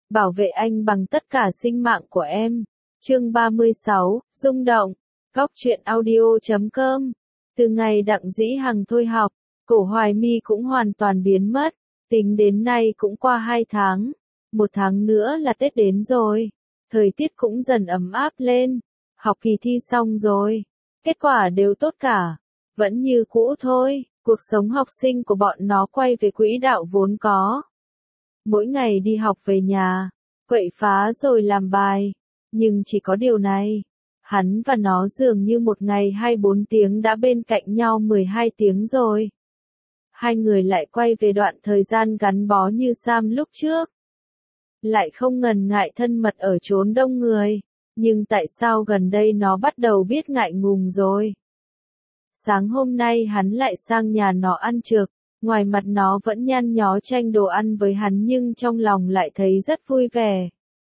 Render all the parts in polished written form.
bảo vệ anh bằng tất cả sinh mạng của em. Chương 36, rung động. Góc truyện audio.com. Từ ngày Đặng Dĩ Hằng thôi học, Cổ Hoài My cũng hoàn toàn biến mất. Tính đến nay cũng qua 2 tháng. 1 tháng nữa là Tết đến rồi. Thời tiết cũng dần ấm áp lên. Học kỳ thi xong rồi. Kết quả đều tốt cả. Vẫn như cũ thôi. Cuộc sống học sinh của bọn nó quay về quỹ đạo vốn có. Mỗi ngày đi học về nhà, quậy phá rồi làm bài. Nhưng chỉ có điều này, hắn và nó dường như một ngày 24 tiếng đã bên cạnh nhau 12 tiếng rồi. Hai người lại quay về đoạn thời gian gắn bó như Sam lúc trước. Lại không ngần ngại thân mật ở chốn đông người. Nhưng tại sao gần đây nó bắt đầu biết ngại ngùng rồi? Sáng hôm nay hắn lại sang nhà nó ăn trực. Ngoài mặt nó vẫn nhăn nhó tranh đồ ăn với hắn nhưng trong lòng lại thấy rất vui vẻ.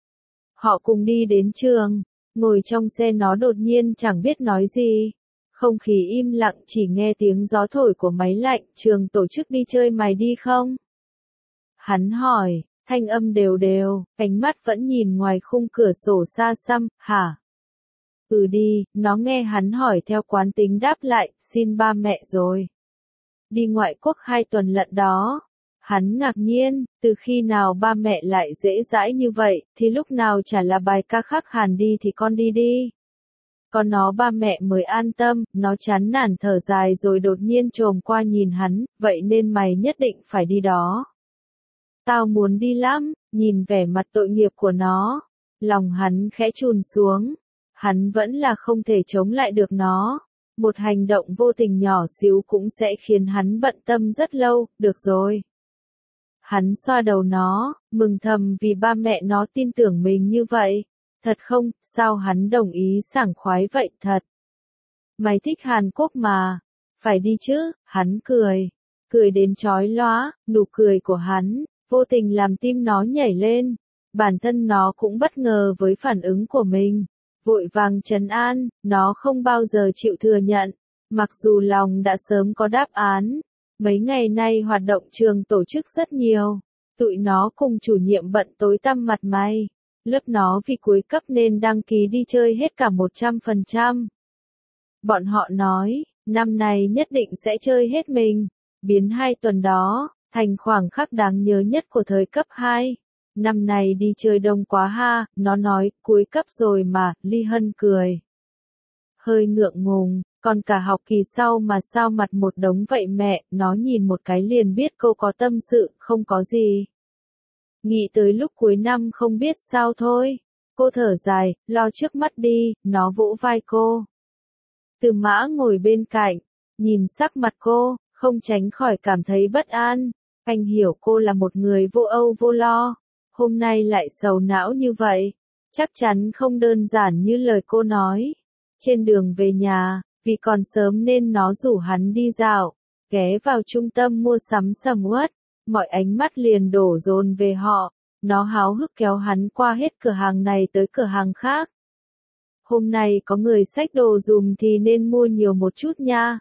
Họ cùng đi đến trường, ngồi trong xe nó đột nhiên chẳng biết nói gì. Không khí im lặng chỉ nghe tiếng gió thổi của máy lạnh. Trường tổ chức đi chơi mày đi không? Hắn hỏi, thanh âm đều đều, ánh mắt vẫn nhìn ngoài khung cửa sổ xa xăm, hả? Ừ đi, nó nghe hắn hỏi theo quán tính đáp lại, xin ba mẹ rồi. Đi ngoại quốc 2 tuần lận đó. Hắn ngạc nhiên, từ khi nào ba mẹ lại dễ dãi như vậy, thì lúc nào chả là bài ca khắc Hàn đi thì con đi đi. Còn nó ba mẹ mới an tâm, nó chán nản thở dài rồi đột nhiên chồm qua nhìn hắn, vậy nên mày nhất định phải đi đó. Tao muốn đi lắm, nhìn vẻ mặt tội nghiệp của nó. Lòng hắn khẽ chùn xuống. Hắn vẫn là không thể chống lại được nó. Một hành động vô tình nhỏ xíu cũng sẽ khiến hắn bận tâm rất lâu, được rồi. Hắn xoa đầu nó, mừng thầm vì ba mẹ nó tin tưởng mình như vậy. Thật không, sao hắn đồng ý sảng khoái vậy thật. Mày thích Hàn Quốc mà, phải đi chứ, hắn cười. Cười đến chói lóa, nụ cười của hắn, vô tình làm tim nó nhảy lên. Bản thân nó cũng bất ngờ với phản ứng của mình. Vội vàng trấn an, nó không bao giờ chịu thừa nhận. Mặc dù lòng đã sớm có đáp án. Mấy ngày nay hoạt động trường tổ chức rất nhiều. Tụi nó cùng chủ nhiệm bận tối tăm mặt mày. Lớp nó vì cuối cấp nên đăng ký đi chơi hết cả 100%. Bọn họ nói, năm này nhất định sẽ chơi hết mình. Biến 2 tuần đó, thành khoảng khắc đáng nhớ nhất của thời cấp 2. Năm này đi chơi đông quá ha, nó nói, cuối cấp rồi mà, Ly Hân cười. Hơi ngượng ngùng, còn cả học kỳ sau mà sao mặt một đống vậy mẹ, nó nhìn một cái liền biết cô có tâm sự, không có gì. Nghĩ tới lúc cuối năm không biết sao thôi. Cô thở dài, lo trước mắt đi, nó vỗ vai cô. Từ Mã ngồi bên cạnh, nhìn sắc mặt cô, không tránh khỏi cảm thấy bất an. Anh hiểu cô là một người vô âu vô lo. Hôm nay lại sầu não như vậy, chắc chắn không đơn giản như lời cô nói. Trên đường về nhà, vì còn sớm nên nó rủ hắn đi dạo, ghé vào trung tâm mua sắm sầm uất, mọi ánh mắt liền đổ dồn về họ, nó háo hức kéo hắn qua hết cửa hàng này tới cửa hàng khác. Hôm nay có người xách đồ dùm thì nên mua nhiều một chút nha.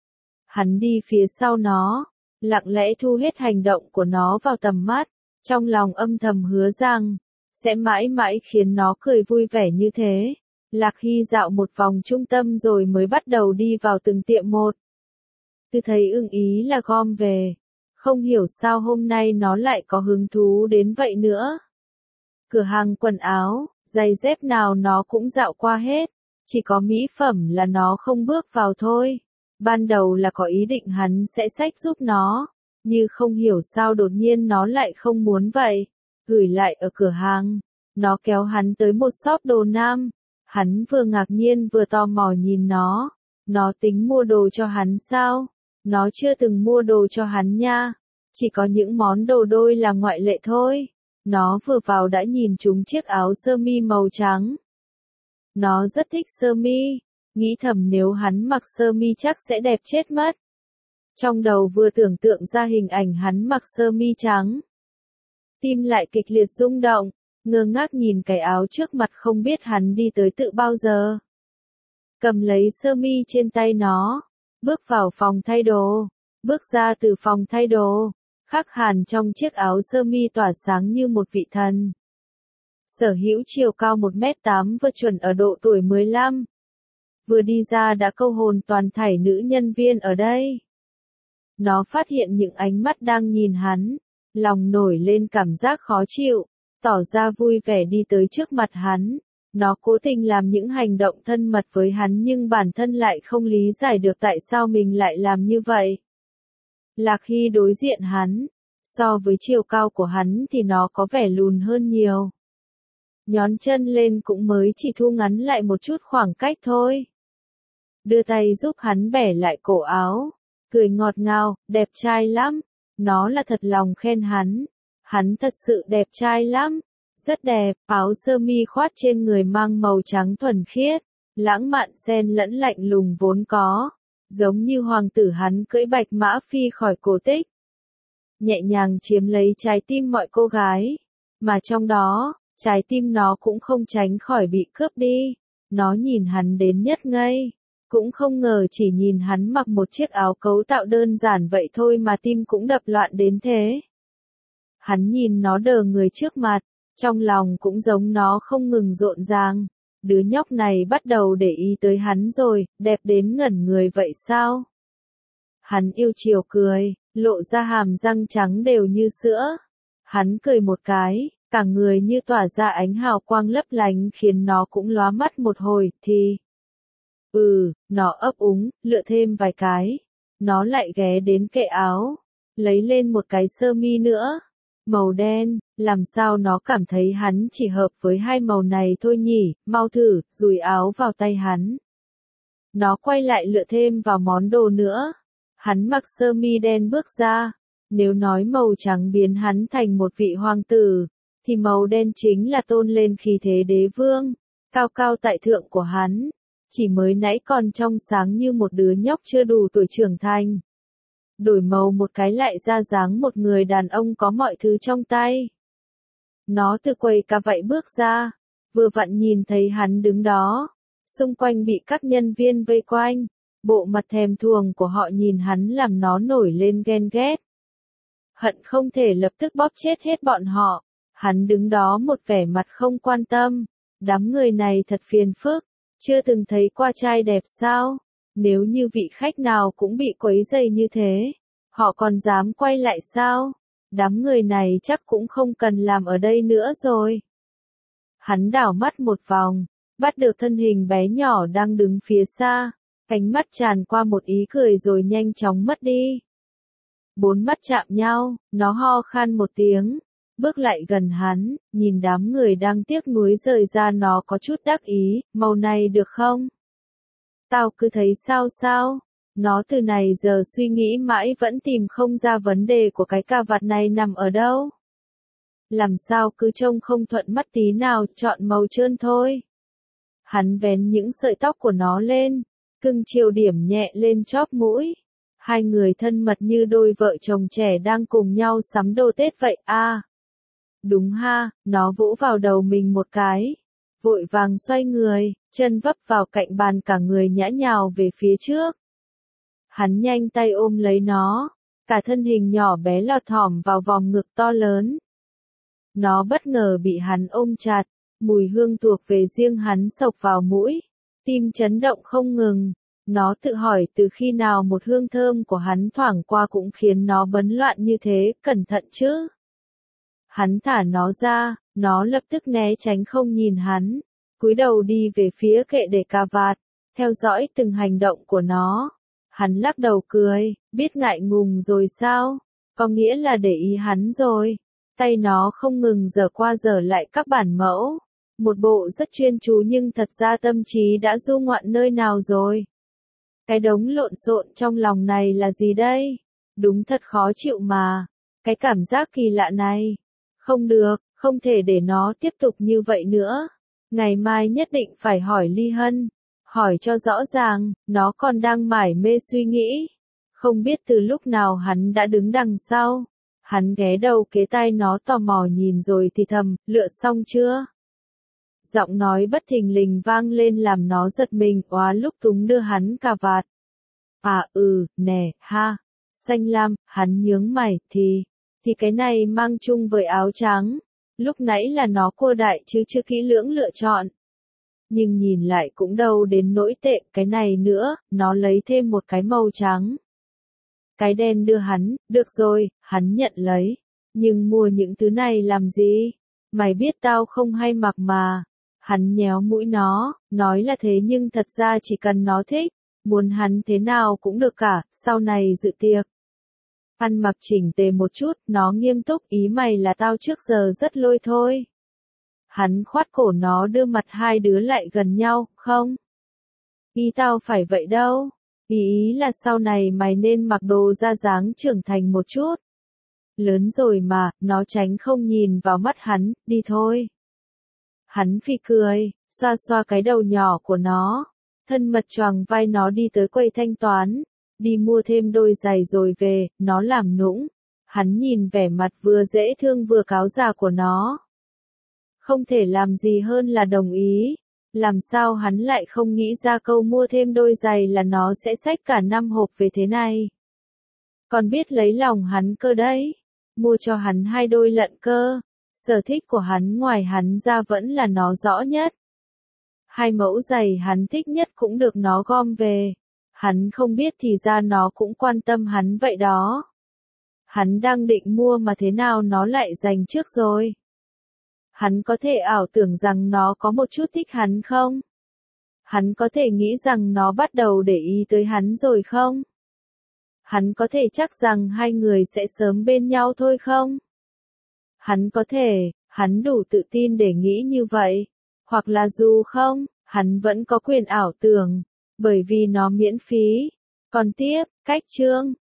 Hắn đi phía sau nó, lặng lẽ thu hết hành động của nó vào tầm mắt. Trong lòng âm thầm hứa rằng, sẽ mãi mãi khiến nó cười vui vẻ như thế. Lạc Hy dạo một vòng trung tâm rồi mới bắt đầu đi vào từng tiệm một. Cứ thấy ưng ý là gom về. Không hiểu sao hôm nay nó lại có hứng thú đến vậy nữa. Cửa hàng quần áo, giày dép nào nó cũng dạo qua hết. Chỉ có mỹ phẩm là nó không bước vào thôi. Ban đầu là có ý định hắn sẽ xách giúp nó. Như không hiểu sao đột nhiên nó lại không muốn vậy. Gửi lại ở cửa hàng. Nó kéo hắn tới một shop đồ nam. Hắn vừa ngạc nhiên vừa tò mò nhìn nó. Nó tính mua đồ cho hắn sao? Nó chưa từng mua đồ cho hắn nha. Chỉ có những món đồ đôi là ngoại lệ thôi. Nó vừa vào đã nhìn trúng chiếc áo sơ mi màu trắng. Nó rất thích sơ mi. Nghĩ thầm nếu hắn mặc sơ mi chắc sẽ đẹp chết mất. Trong đầu vừa tưởng tượng ra hình ảnh hắn mặc sơ mi trắng. Tim lại kịch liệt rung động, ngơ ngác nhìn cái áo trước mặt không biết hắn đi tới tự bao giờ. Cầm lấy sơ mi trên tay nó, bước vào phòng thay đồ, bước ra từ phòng thay đồ, Khắc Hàn trong chiếc áo sơ mi tỏa sáng như một vị thần. sở hữu chiều cao 1m8 vượt chuẩn ở độ tuổi 15. Vừa đi ra đã câu hồn toàn thảy nữ nhân viên ở đây. Nó phát hiện những ánh mắt đang nhìn hắn, lòng nổi lên cảm giác khó chịu, tỏ ra vui vẻ đi tới trước mặt hắn. Nó cố tình làm những hành động thân mật với hắn nhưng bản thân lại không lý giải được tại sao mình lại làm như vậy. Là khi đối diện hắn, so với chiều cao của hắn thì nó có vẻ lùn hơn nhiều. Nhón chân lên cũng mới chỉ thu ngắn lại một chút khoảng cách thôi. Đưa tay giúp hắn bẻ lại cổ áo, cười ngọt ngào, đẹp trai lắm. Nó là thật lòng khen hắn. Hắn thật sự đẹp trai lắm. Rất đẹp, áo sơ mi khoát trên người mang màu trắng thuần khiết, lãng mạn xen lẫn lạnh lùng vốn có, giống như hoàng tử hắn cưỡi bạch mã phi khỏi cổ tích. Nhẹ nhàng chiếm lấy trái tim mọi cô gái, mà trong đó, trái tim nó cũng không tránh khỏi bị cướp đi. Nó nhìn hắn đến nhất ngây, cũng không ngờ chỉ nhìn hắn mặc một chiếc áo cấu tạo đơn giản vậy thôi mà tim cũng đập loạn đến thế. Hắn nhìn nó đờ người trước mặt, trong lòng cũng giống nó không ngừng rộn ràng. Đứa nhóc này bắt đầu để ý tới hắn rồi, đẹp đến ngẩn người vậy sao? Hắn yêu chiều cười, lộ ra hàm răng trắng đều như sữa. Hắn cười một cái, cả người như tỏa ra ánh hào quang lấp lánh khiến nó cũng lóa mắt một hồi, thì... nó ấp úng, lựa thêm vài cái. Nó lại ghé đến kệ áo, lấy lên một cái sơ mi nữa. Màu đen, làm sao nó cảm thấy hắn chỉ hợp với hai màu này thôi nhỉ, mau thử, dùi áo vào tay hắn. Nó quay lại lựa thêm vào món đồ nữa. Hắn mặc sơ mi đen bước ra. Nếu nói màu trắng biến hắn thành một vị hoàng tử, thì màu đen chính là tôn lên khí thế đế vương, cao cao tại thượng của hắn. Chỉ mới nãy còn trong sáng như một đứa nhóc chưa đủ tuổi trưởng thành. Đổi màu một cái lại ra dáng một người đàn ông có mọi thứ trong tay. Nó từ quầy cà vạy bước ra, vừa vặn nhìn thấy hắn đứng đó, xung quanh bị các nhân viên vây quanh, bộ mặt thèm thuồng của họ nhìn hắn làm nó nổi lên ghen ghét. Hận không thể lập tức bóp chết hết bọn họ, hắn đứng đó một vẻ mặt không quan tâm, đám người này thật phiền phức, chưa từng thấy qua trai đẹp sao? Nếu như vị khách nào cũng bị quấy rầy như thế, họ còn dám quay lại sao? Đám người này chắc cũng không cần làm ở đây nữa rồi. Hắn đảo mắt một vòng, bắt được thân hình bé nhỏ đang đứng phía xa, ánh mắt tràn qua một ý cười rồi nhanh chóng mất đi. Bốn mắt chạm nhau, nó ho khan một tiếng, bước lại gần hắn, nhìn đám người đang tiếc nuối rời ra nó có chút đắc ý, màu này được không? Tao cứ thấy sao? Nó từ này giờ suy nghĩ mãi vẫn tìm không ra vấn đề của cái cà vạt này nằm ở đâu. Làm sao cứ trông không thuận mắt tí nào, chọn màu trơn thôi. Hắn vén những sợi tóc của nó lên, cưng chiều điểm nhẹ lên chóp mũi. Hai người thân mật như đôi vợ chồng trẻ đang cùng nhau sắm đồ Tết vậy à. Đúng ha, nó vỗ vào đầu mình một cái. Vội vàng xoay người, chân vấp vào cạnh bàn cả người nhã nhào về phía trước. Hắn nhanh tay ôm lấy nó, cả thân hình nhỏ bé lọt thỏm vào vòng ngực to lớn. Nó bất ngờ bị hắn ôm chặt, mùi hương thuộc về riêng hắn xộc vào mũi, tim chấn động không ngừng. Nó tự hỏi từ khi nào một hương thơm của hắn thoảng qua cũng khiến nó bấn loạn như thế, cẩn thận chứ. Hắn thả nó ra, nó lập tức né tránh không nhìn hắn, cúi đầu đi về phía kệ để cà vạt, theo dõi từng hành động của nó. Hắn lắc đầu cười, biết ngại ngùng rồi sao? Có nghĩa là để ý hắn rồi. Tay nó không ngừng giở qua giở lại các bản mẫu. Một bộ rất chuyên chú nhưng thật ra tâm trí đã du ngoạn nơi nào rồi. Cái đống lộn xộn trong lòng này là gì đây? Đúng thật khó chịu mà. Cái cảm giác kỳ lạ này. Không được, không thể để nó tiếp tục như vậy nữa. Ngày mai nhất định phải hỏi Ly Hân. Hỏi cho rõ ràng, nó còn đang mải mê suy nghĩ. Không biết từ lúc nào hắn đã đứng đằng sau. Hắn ghé đầu kế tai nó tò mò nhìn rồi thì thầm, lựa xong chưa? Giọng nói bất thình lình vang lên làm nó giật mình quá lúc túng đưa hắn cà vạt. Nè, ha. Xanh lam, hắn nhướng mày, thì cái này mang chung với áo trắng. Lúc nãy là nó cua đại chứ chưa kỹ lưỡng lựa chọn. Nhưng nhìn lại cũng đâu đến nỗi tệ, cái này nữa, nó lấy thêm một cái màu trắng. Cái đen đưa hắn, được rồi, hắn nhận lấy. Nhưng mua những thứ này làm gì? Mày biết tao không hay mặc mà. Hắn nhéo mũi nó, nói là thế nhưng thật ra chỉ cần nó thích, muốn hắn thế nào cũng được cả, sau này dự tiệc. Ăn mặc chỉnh tề một chút, nó nghiêm túc, ý mày là tao trước giờ rất lôi thôi. Hắn khoát cổ nó đưa mặt hai đứa lại gần nhau, không? Ý tao phải vậy đâu. Ý là sau này mày nên mặc đồ ra dáng trưởng thành một chút. Lớn rồi mà, nó tránh không nhìn vào mắt hắn, đi thôi. Hắn phì cười, xoa xoa cái đầu nhỏ của nó. Thân mật choàng vai nó đi tới quầy thanh toán. Đi mua thêm đôi giày rồi về, nó làm nũng. Hắn nhìn vẻ mặt vừa dễ thương vừa cáo già của nó. Không thể làm gì hơn là đồng ý. Làm sao hắn lại không nghĩ ra câu mua thêm đôi giày là nó sẽ xách cả 5 hộp về thế này. Còn biết lấy lòng hắn cơ đấy. Mua cho hắn 2 đôi lận cơ. Sở thích của hắn ngoài hắn ra vẫn là nó rõ nhất. 2 mẫu giày hắn thích nhất cũng được nó gom về. Hắn không biết thì ra nó cũng quan tâm hắn vậy đó. Hắn đang định mua mà thế nào nó lại giành trước rồi. Hắn có thể ảo tưởng rằng nó có một chút thích hắn không? Hắn có thể nghĩ rằng nó bắt đầu để ý tới hắn rồi không? Hắn có thể chắc rằng hai người sẽ sớm bên nhau thôi không? Hắn đủ tự tin để nghĩ như vậy. Hoặc là dù không, hắn vẫn có quyền ảo tưởng, bởi vì nó miễn phí. Còn tiếp, cách chương.